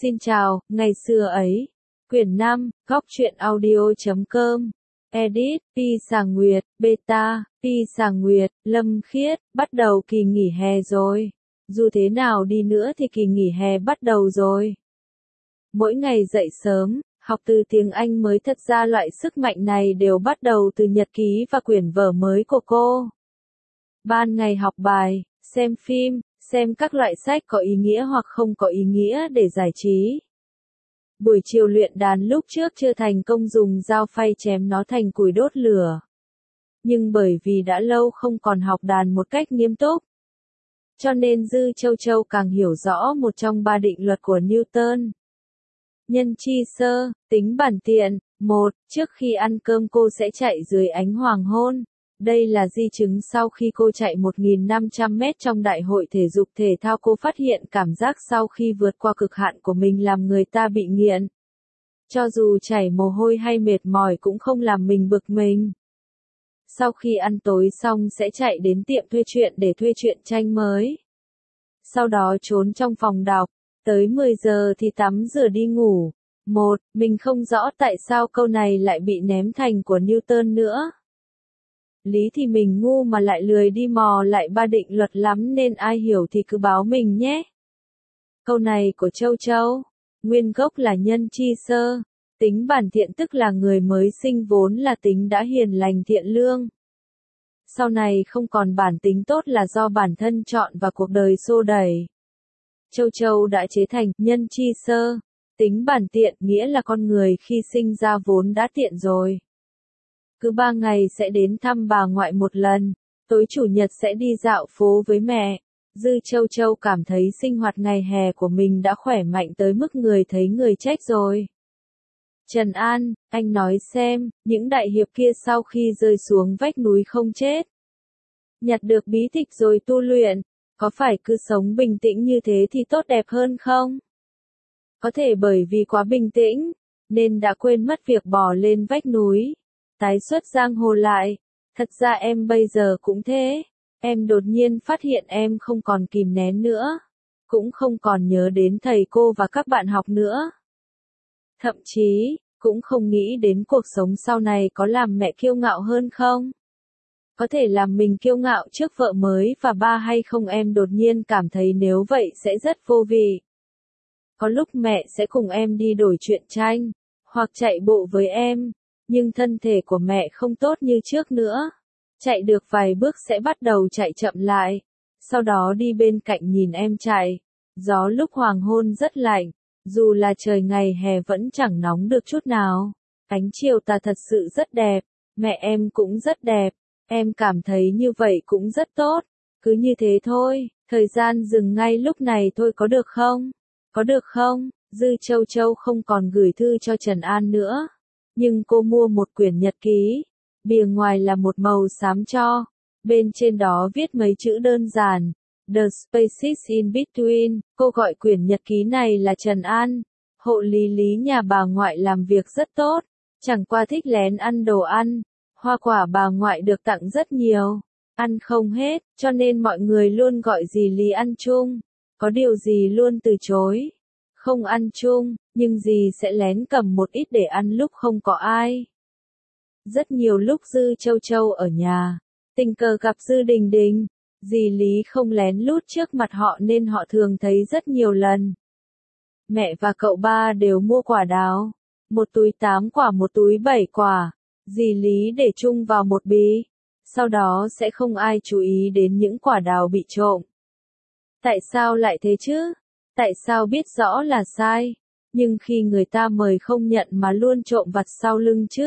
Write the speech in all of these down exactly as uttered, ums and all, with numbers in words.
Xin chào, ngày xưa ấy. Quyển năm, góc truyện audio.com. Edit, Pi Sà Nguyệt, Beta, Pi Sà Nguyệt, Lâm Khiết, bắt đầu kỳ nghỉ hè rồi. Dù thế nào đi nữa thì kỳ nghỉ hè bắt đầu rồi. Mỗi ngày dậy sớm, học từ tiếng Anh mới, thật ra loại sức mạnh này đều bắt đầu từ nhật ký và quyển vở mới của cô. Ban ngày học bài, xem phim, xem các loại sách có ý nghĩa hoặc không có ý nghĩa để giải trí. Buổi chiều luyện đàn, lúc trước chưa thành công dùng dao phay chém nó thành củi đốt lửa. Nhưng bởi vì đã lâu không còn học đàn một cách nghiêm túc, cho nên Dư Châu Châu càng hiểu rõ một trong ba định luật của Newton. Nhân chi sơ, tính bản tiện. Một, trước khi ăn cơm cô sẽ chạy dưới ánh hoàng hôn. Đây là di chứng sau khi cô chạy một nghìn năm trăm mét trong đại hội thể dục thể thao, cô phát hiện cảm giác sau khi vượt qua cực hạn của mình làm người ta bị nghiện. Cho dù chảy mồ hôi hay mệt mỏi cũng không làm mình bực mình. Sau khi ăn tối xong sẽ chạy đến tiệm thuê truyện để thuê truyện tranh mới. Sau đó trốn trong phòng đọc, tới mười giờ thì tắm rửa đi ngủ. Một, mình không rõ tại sao câu này lại bị ném thành của Newton nữa. Lý thì mình ngu mà lại lười đi mò lại ba định luật lắm, nên ai hiểu thì cứ báo mình nhé. Câu này của Châu Châu, nguyên gốc là nhân chi sơ, tính bản thiện, tức là người mới sinh vốn là tính đã hiền lành thiện lương. Sau này không còn bản tính tốt là do bản thân chọn và cuộc đời xô đẩy. Châu Châu đã chế thành nhân chi sơ, tính bản tiện, nghĩa là con người khi sinh ra vốn đã tiện rồi. Cứ ba ngày sẽ đến thăm bà ngoại một lần, tối chủ nhật sẽ đi dạo phố với mẹ. Dư Châu Châu cảm thấy sinh hoạt ngày hè của mình đã khỏe mạnh tới mức người thấy người trách rồi. Trần An, anh nói xem, những đại hiệp kia sau khi rơi xuống vách núi không chết, nhặt được bí tịch rồi tu luyện, có phải cứ sống bình tĩnh như thế thì tốt đẹp hơn không? Có thể bởi vì quá bình tĩnh, nên đã quên mất việc bò lên vách núi, tái xuất giang hồ lại. Thật ra em bây giờ cũng thế, em đột nhiên phát hiện em không còn kìm nén nữa, cũng không còn nhớ đến thầy cô và các bạn học nữa. Thậm chí, cũng không nghĩ đến cuộc sống sau này có làm mẹ kiêu ngạo hơn không? Có thể làm mình kiêu ngạo trước vợ mới và ba hay không, em đột nhiên cảm thấy nếu vậy sẽ rất vô vị. Có lúc mẹ sẽ cùng em đi đổi truyện tranh, hoặc chạy bộ với em, nhưng thân thể của mẹ không tốt như trước nữa. Chạy được vài bước sẽ bắt đầu chạy chậm lại, sau đó đi bên cạnh nhìn em chạy. Gió lúc hoàng hôn rất lạnh, dù là trời ngày hè vẫn chẳng nóng được chút nào. Ánh chiều tà thật sự rất đẹp, mẹ em cũng rất đẹp, em cảm thấy như vậy cũng rất tốt. Cứ như thế thôi, thời gian dừng ngay lúc này thôi, có được không? Có được không? Dư Châu Châu không còn gửi thư cho Trần An nữa, nhưng cô mua một quyển nhật ký. Bìa ngoài là một màu xám cho, bên trên đó viết mấy chữ đơn giản, The Spaces in Between. Cô gọi quyển nhật ký này là Trần An. Hộ lý lý nhà bà ngoại làm việc rất tốt, chẳng qua thích lén ăn đồ ăn. Hoa quả bà ngoại được tặng rất nhiều, ăn không hết, cho nên mọi người luôn gọi dì Lý ăn chung. Có điều dì luôn từ chối, không ăn chung, nhưng dì sẽ lén cầm một ít để ăn lúc không có ai. Rất nhiều lúc Dư Châu Châu ở nhà, tình cờ gặp Dư Đình Đình, dì Lý không lén lút trước mặt họ nên họ thường thấy rất nhiều lần. Mẹ và cậu ba đều mua quả đào, một túi tám quả một túi bảy quả, dì Lý để chung vào một bí, sau đó sẽ không ai chú ý đến những quả đào bị trộm. Tại sao lại thế chứ? Tại sao biết rõ là sai, nhưng khi người ta mời không nhận mà luôn trộm vặt sau lưng chứ?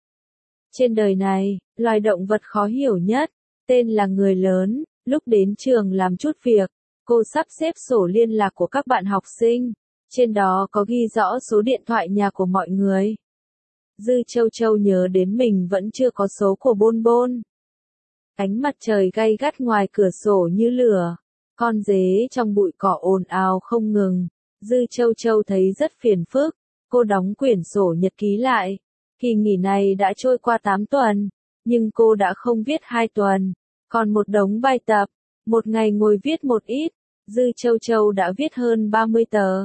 Trên đời này, loài động vật khó hiểu nhất, tên là người lớn. Lúc đến trường làm chút việc, cô sắp xếp sổ liên lạc của các bạn học sinh, trên đó có ghi rõ số điện thoại nhà của mọi người. Dư Châu Châu nhớ đến mình vẫn chưa có số của Bôn Bôn. Ánh mặt trời gay gắt ngoài cửa sổ như lửa, con dế trong bụi cỏ ồn ào không ngừng. Dư Châu Châu thấy rất phiền phức, cô đóng quyển sổ nhật ký lại. Kỳ nghỉ này đã trôi qua tám tuần, nhưng cô đã không viết hai tuần, còn một đống bài tập. Một ngày ngồi viết một ít, Dư Châu Châu đã viết hơn ba mươi tờ.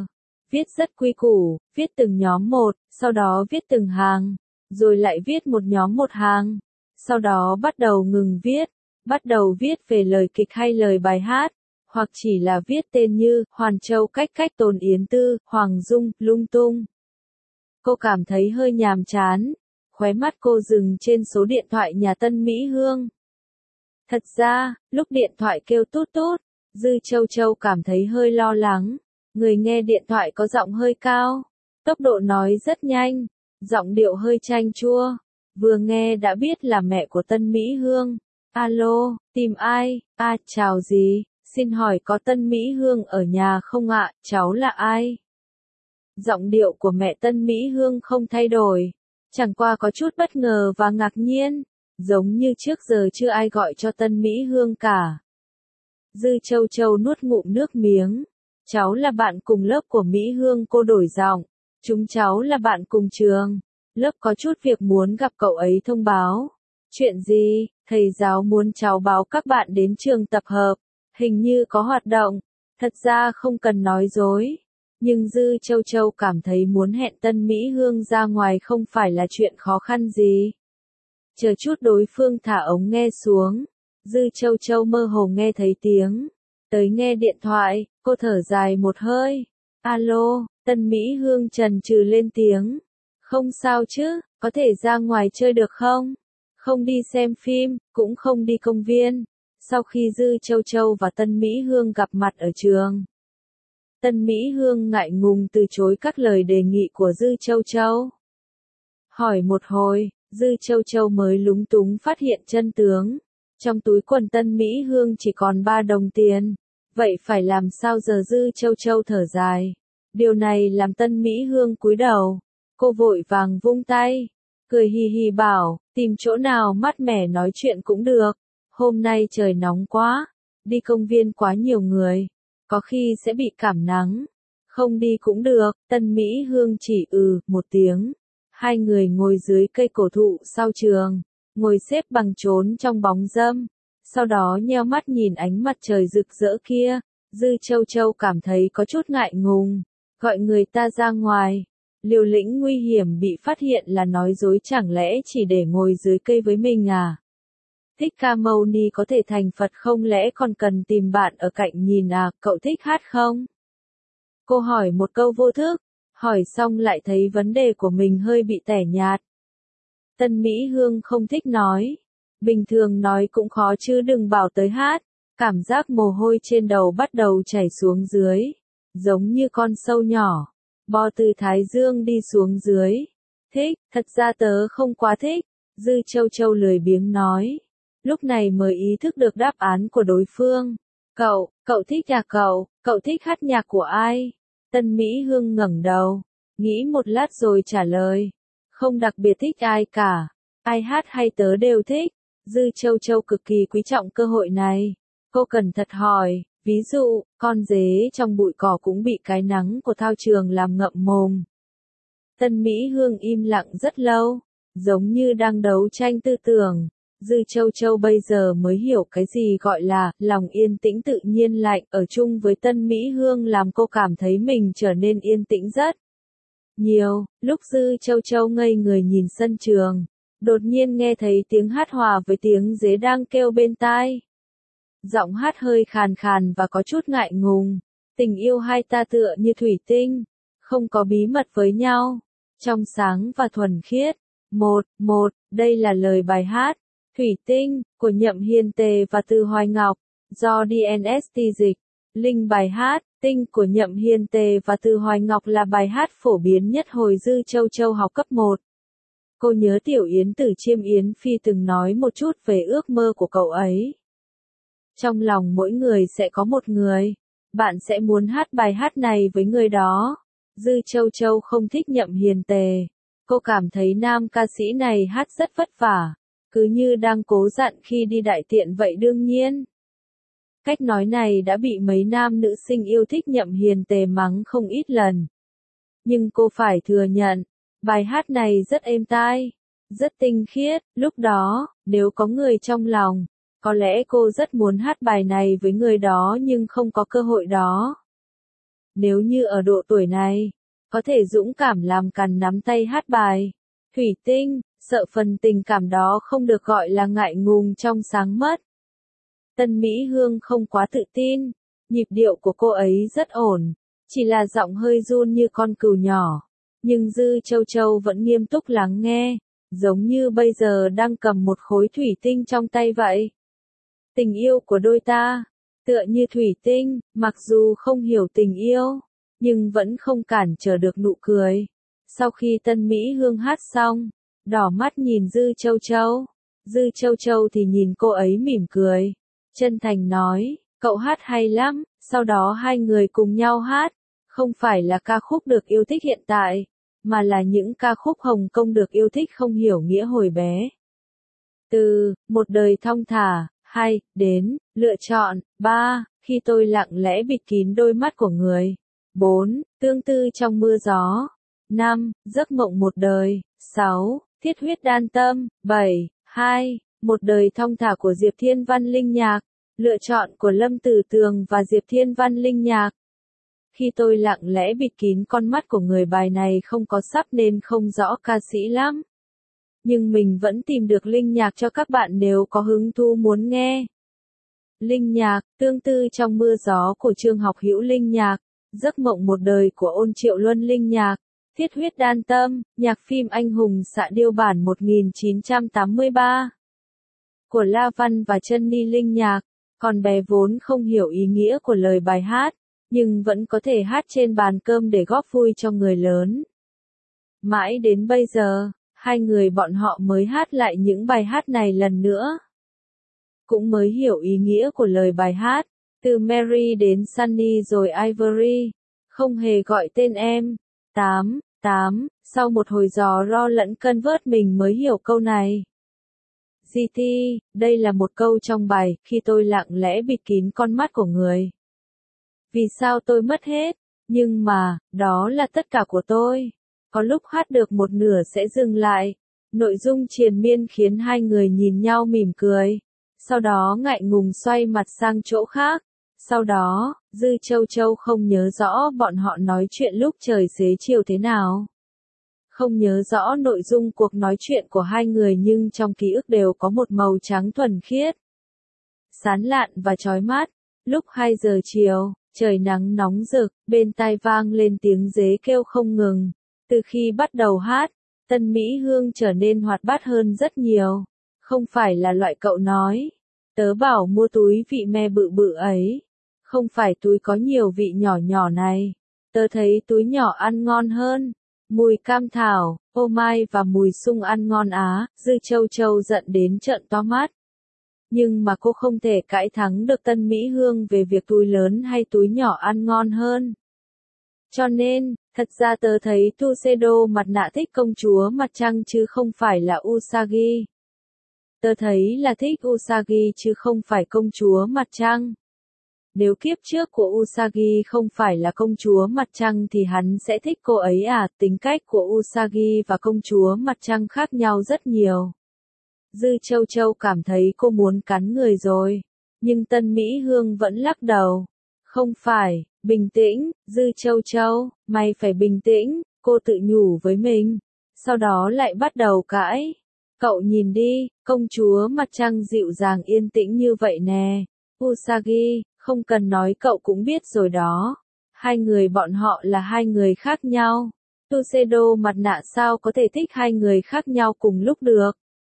viết rất quy củ, viết từng nhóm một, sau đó viết từng hàng, rồi lại viết một nhóm một hàng, sau đó bắt đầu ngừng viết, bắt đầu viết về lời kịch hay lời bài hát, hoặc chỉ là viết tên như Hoàn Châu cách cách Tồn Yến Tư, Hoàng Dung, lung tung. Cô cảm thấy hơi nhàm chán, khóe mắt cô dừng trên số điện thoại nhà Tân Mỹ Hương. Thật ra, lúc điện thoại kêu tút tút, Dư Châu Châu cảm thấy hơi lo lắng, người nghe điện thoại có giọng hơi cao, tốc độ nói rất nhanh, giọng điệu hơi chanh chua, vừa nghe đã biết là mẹ của Tân Mỹ Hương. Alo, tìm ai? À, chào gì? Xin hỏi có Tân Mỹ Hương ở nhà không ạ? Cháu là ai? Giọng điệu của mẹ Tân Mỹ Hương không thay đổi, chẳng qua có chút bất ngờ và ngạc nhiên, giống như trước giờ chưa ai gọi cho Tân Mỹ Hương cả. Dư Châu Châu nuốt ngụm nước miếng. Cháu là bạn cùng lớp của Mỹ Hương, cô đổi giọng. Chúng cháu là bạn cùng trường. Lớp có chút việc muốn gặp cậu ấy thông báo. Chuyện gì? Thầy giáo muốn cháu báo các bạn đến trường tập hợp. Hình như có hoạt động. Thật ra không cần nói dối. Nhưng Dư Châu Châu cảm thấy muốn hẹn Tân Mỹ Hương ra ngoài không phải là chuyện khó khăn gì. Chờ chút đối phương thả ống nghe xuống. Dư Châu Châu mơ hồ nghe thấy tiếng. Tới nghe điện thoại, cô thở dài một hơi. Alo, Tân Mỹ Hương chần chừ lên tiếng. Không sao chứ, có thể ra ngoài chơi được không? Không đi xem phim, cũng không đi công viên. Sau khi Dư Châu Châu và Tân Mỹ Hương gặp mặt ở trường, Tân Mỹ Hương ngại ngùng từ chối các lời đề nghị của Dư Châu Châu. Hỏi một hồi, Dư Châu Châu mới lúng túng phát hiện chân tướng. Trong túi quần Tân Mỹ Hương chỉ còn ba đồng tiền. Vậy phải làm sao giờ? Dư Châu Châu thở dài. Điều này làm Tân Mỹ Hương cúi đầu. Cô vội vàng vung tay, cười hì hì bảo, tìm chỗ nào mát mẻ nói chuyện cũng được. Hôm nay trời nóng quá, đi công viên quá nhiều người, có khi sẽ bị cảm nắng. Không đi cũng được. Tân Mỹ Hương chỉ ừ một tiếng. Hai người ngồi dưới cây cổ thụ sau trường, ngồi xếp bằng trốn trong bóng râm, sau đó nheo mắt nhìn ánh mặt trời rực rỡ kia. Dư Châu Châu cảm thấy có chút ngại ngùng, gọi người ta ra ngoài. Liều lĩnh nguy hiểm bị phát hiện là nói dối, chẳng lẽ chỉ để ngồi dưới cây với mình à? Thích Ca Mâu Ni có thể thành Phật, không lẽ còn cần tìm bạn ở cạnh nhìn à? Cậu thích hát không? Cô hỏi một câu vô thức, hỏi xong lại thấy vấn đề của mình hơi bị tẻ nhạt. Tân Mỹ Hương không thích nói. Bình thường nói cũng khó chứ đừng bảo tới hát. Cảm giác mồ hôi trên đầu bắt đầu chảy xuống dưới, giống như con sâu nhỏ, bò từ thái dương đi xuống dưới. Thích, thật ra tớ không quá thích. Dư Châu Châu lười biếng nói. Lúc này mới ý thức được đáp án của đối phương. Cậu, cậu thích nhạc cậu, cậu thích hát nhạc của ai? Tân Mỹ Hương ngẩng đầu, nghĩ một lát rồi trả lời. Không đặc biệt thích ai cả, ai hát hay tớ đều thích. Dư Châu Châu cực kỳ quý trọng cơ hội này. Cô cẩn thận hỏi, ví dụ, con dế trong bụi cỏ cũng bị cái nắng của thao trường làm ngậm mồm. Tân Mỹ Hương im lặng rất lâu, giống như đang đấu tranh tư tưởng. Dư Châu Châu bây giờ mới hiểu cái gì gọi là lòng yên tĩnh tự nhiên lạnh. Ở chung với Tân Mỹ Hương làm cô cảm thấy mình trở nên yên tĩnh rất nhiều. Lúc Dư Châu Châu ngây người nhìn sân trường, đột nhiên nghe thấy tiếng hát hòa với tiếng dế đang kêu bên tai. Giọng hát hơi khàn khàn và có chút ngại ngùng. Tình yêu hai ta tựa như thủy tinh, không có bí mật với nhau, trong sáng và thuần khiết. Một, một, đây là lời bài hát Thủy Tinh của Nhậm Hiền Tề và Từ Hoài Ngọc, do đê en ét tê dịch. Link bài hát Tinh của Nhậm Hiền Tề và Từ Hoài Ngọc là bài hát phổ biến nhất hồi Dư Châu Châu học cấp một. Cô nhớ Tiểu Yến Tử Chiêm Yến Phi từng nói một chút về ước mơ của cậu ấy. Trong lòng mỗi người sẽ có một người, bạn sẽ muốn hát bài hát này với người đó. Dư Châu Châu không thích Nhậm Hiền Tề. Cô cảm thấy nam ca sĩ này hát rất vất vả, cứ như đang cố dặn khi đi đại tiện vậy. Đương nhiên, cách nói này đã bị mấy nam nữ sinh yêu thích Nhậm Hiền Tề mắng không ít lần. Nhưng cô phải thừa nhận, bài hát này rất êm tai, rất tinh khiết. Lúc đó, nếu có người trong lòng, có lẽ cô rất muốn hát bài này với người đó nhưng không có cơ hội đó. nếu như ở độ tuổi này, có thể dũng cảm làm càn nắm tay hát bài. Thủy Tinh, sợ phần tình cảm đó không được gọi là ngại ngùng trong sáng mất. Tân Mỹ Hương không quá tự tin, nhịp điệu của cô ấy rất ổn, chỉ là giọng hơi run như con cừu nhỏ. Nhưng Dư Châu Châu vẫn nghiêm túc lắng nghe, giống như bây giờ đang cầm một khối thủy tinh trong tay vậy. Tình yêu của đôi ta, tựa như thủy tinh, mặc dù không hiểu tình yêu, nhưng vẫn không cản trở được nụ cười. Sau khi Tân Mỹ Hương hát xong, đỏ mắt nhìn Dư Châu Châu. Dư Châu Châu thì nhìn cô ấy mỉm cười, chân thành nói, cậu hát hay lắm, sau đó hai người cùng nhau hát, không phải là ca khúc được yêu thích hiện tại, mà là những ca khúc Hồng Kông được yêu thích không hiểu nghĩa hồi bé. Từ, một đời thong thả, hai, đến, lựa chọn, ba, khi tôi lặng lẽ bịt kín đôi mắt của người. bốn, tương tư trong mưa gió. năm, giấc mộng một đời. sáu, thiết huyết đan tâm. bảy, hai, một đời thong thả của Diệp Thiên Văn Linh Nhạc. Lựa chọn của Lâm Tử Tường và Diệp Thiên Văn Linh Nhạc. Khi tôi lặng lẽ bịt kín con mắt của người, bài này không có sắp nên không rõ ca sĩ lắm. Nhưng mình vẫn tìm được Linh Nhạc cho các bạn nếu có hứng thú muốn nghe. Linh Nhạc, tương tư trong mưa gió của Trương Học Hữu Linh Nhạc, giấc mộng một đời của Ôn Triệu Luân Linh Nhạc, thiết huyết đan tâm, nhạc phim Anh hùng xạ điêu bản một nghìn chín trăm tám mươi ba. Của La Văn và Trân Ni Linh Nhạc, còn bé vốn không hiểu ý nghĩa của lời bài hát, nhưng vẫn có thể hát trên bàn cơm để góp vui cho người lớn. Mãi đến bây giờ, hai người bọn họ mới hát lại những bài hát này lần nữa. Cũng mới hiểu ý nghĩa của lời bài hát, từ Mary đến Sunny rồi Ivory, không hề gọi tên em. tám, tám, sau một hồi gió ro lẫn cân vớt mình mới hiểu câu này. giê tê, đây là một câu trong bài, khi tôi lặng lẽ bịt kín con mắt của người. Vì sao tôi mất hết, nhưng mà, đó là tất cả của tôi. Có lúc hát được một nửa sẽ dừng lại. Nội dung triền miên khiến hai người nhìn nhau mỉm cười. Sau đó ngại ngùng xoay mặt sang chỗ khác. Sau đó, Dư Châu Châu không nhớ rõ bọn họ nói chuyện lúc trời xế chiều thế nào. Không nhớ rõ nội dung cuộc nói chuyện của hai người nhưng trong ký ức đều có một màu trắng thuần khiết, sán lạn và chói mắt. Lúc hai giờ chiều, trời nắng nóng rực, bên tai vang lên tiếng dế kêu không ngừng. Từ khi bắt đầu hát, Tân Mỹ Hương trở nên hoạt bát hơn rất nhiều. Không phải là loại cậu nói, tớ bảo mua túi vị me bự bự ấy. Không phải túi có nhiều vị nhỏ nhỏ này. Tớ thấy túi nhỏ ăn ngon hơn. Mùi cam thảo, ô mai và mùi sung ăn ngon á. Dư Châu Châu giận đến trợn to mắt. Nhưng mà cô không thể cãi thắng được Tân Mỹ Hương về việc túi lớn hay túi nhỏ ăn ngon hơn. Cho nên, thật ra tớ thấy Tuxedo mặt nạ thích công chúa mặt trăng chứ không phải là Usagi. Tớ thấy là thích Usagi chứ không phải công chúa mặt trăng. Nếu kiếp trước của Usagi không phải là công chúa mặt trăng thì hắn sẽ thích cô ấy à? Tính cách của Usagi và công chúa mặt trăng khác nhau rất nhiều. Dư Châu Châu cảm thấy cô muốn cắn người rồi. Nhưng Tân Mỹ Hương vẫn lắc đầu. Không phải, bình tĩnh, Dư Châu Châu, mày phải bình tĩnh, cô tự nhủ với mình. Sau đó lại bắt đầu cãi. Cậu nhìn đi, công chúa mặt trăng dịu dàng yên tĩnh như vậy nè. Usagi, không cần nói cậu cũng biết rồi đó. Hai người bọn họ là hai người khác nhau. Tuxedo mặt nạ sao có thể thích hai người khác nhau cùng lúc được?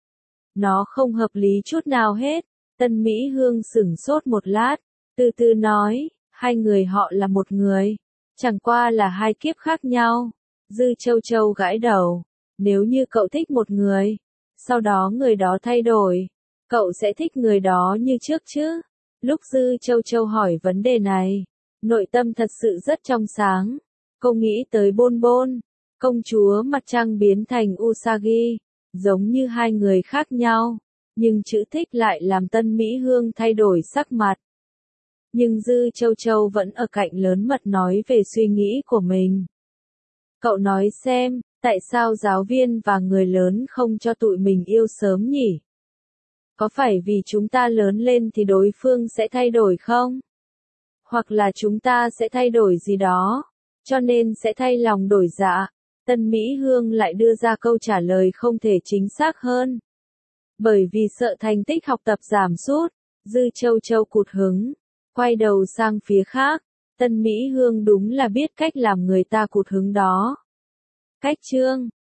Nó không hợp lý chút nào hết. Tân Mỹ Hương sửng sốt một lát, từ từ nói, hai người họ là một người. Chẳng qua là hai kiếp khác nhau. Dư Châu Châu gãi đầu. Nếu như cậu thích một người, sau đó người đó thay đổi, cậu sẽ thích người đó như trước chứ? Lúc Dư Châu Châu hỏi vấn đề này, nội tâm thật sự rất trong sáng. Cô nghĩ tới Bôn Bôn, công chúa mặt trăng biến thành Usagi, giống như hai người khác nhau, nhưng chữ thích lại làm Tân Mỹ Hương thay đổi sắc mặt. Nhưng Dư Châu Châu vẫn ở cạnh lớn mật nói về suy nghĩ của mình. Cậu nói xem, tại sao giáo viên và người lớn không cho tụi mình yêu sớm nhỉ? Có phải vì chúng ta lớn lên thì đối phương sẽ thay đổi không? Hoặc là chúng ta sẽ thay đổi gì đó, cho nên sẽ thay lòng đổi dạ. Tân Mỹ Hương lại đưa ra câu trả lời không thể chính xác hơn. Bởi vì sợ thành tích học tập giảm sút, Dư Châu Châu cụt hứng, quay đầu sang phía khác. Tân Mỹ Hương đúng là biết cách làm người ta cụt hứng đó. Cách chương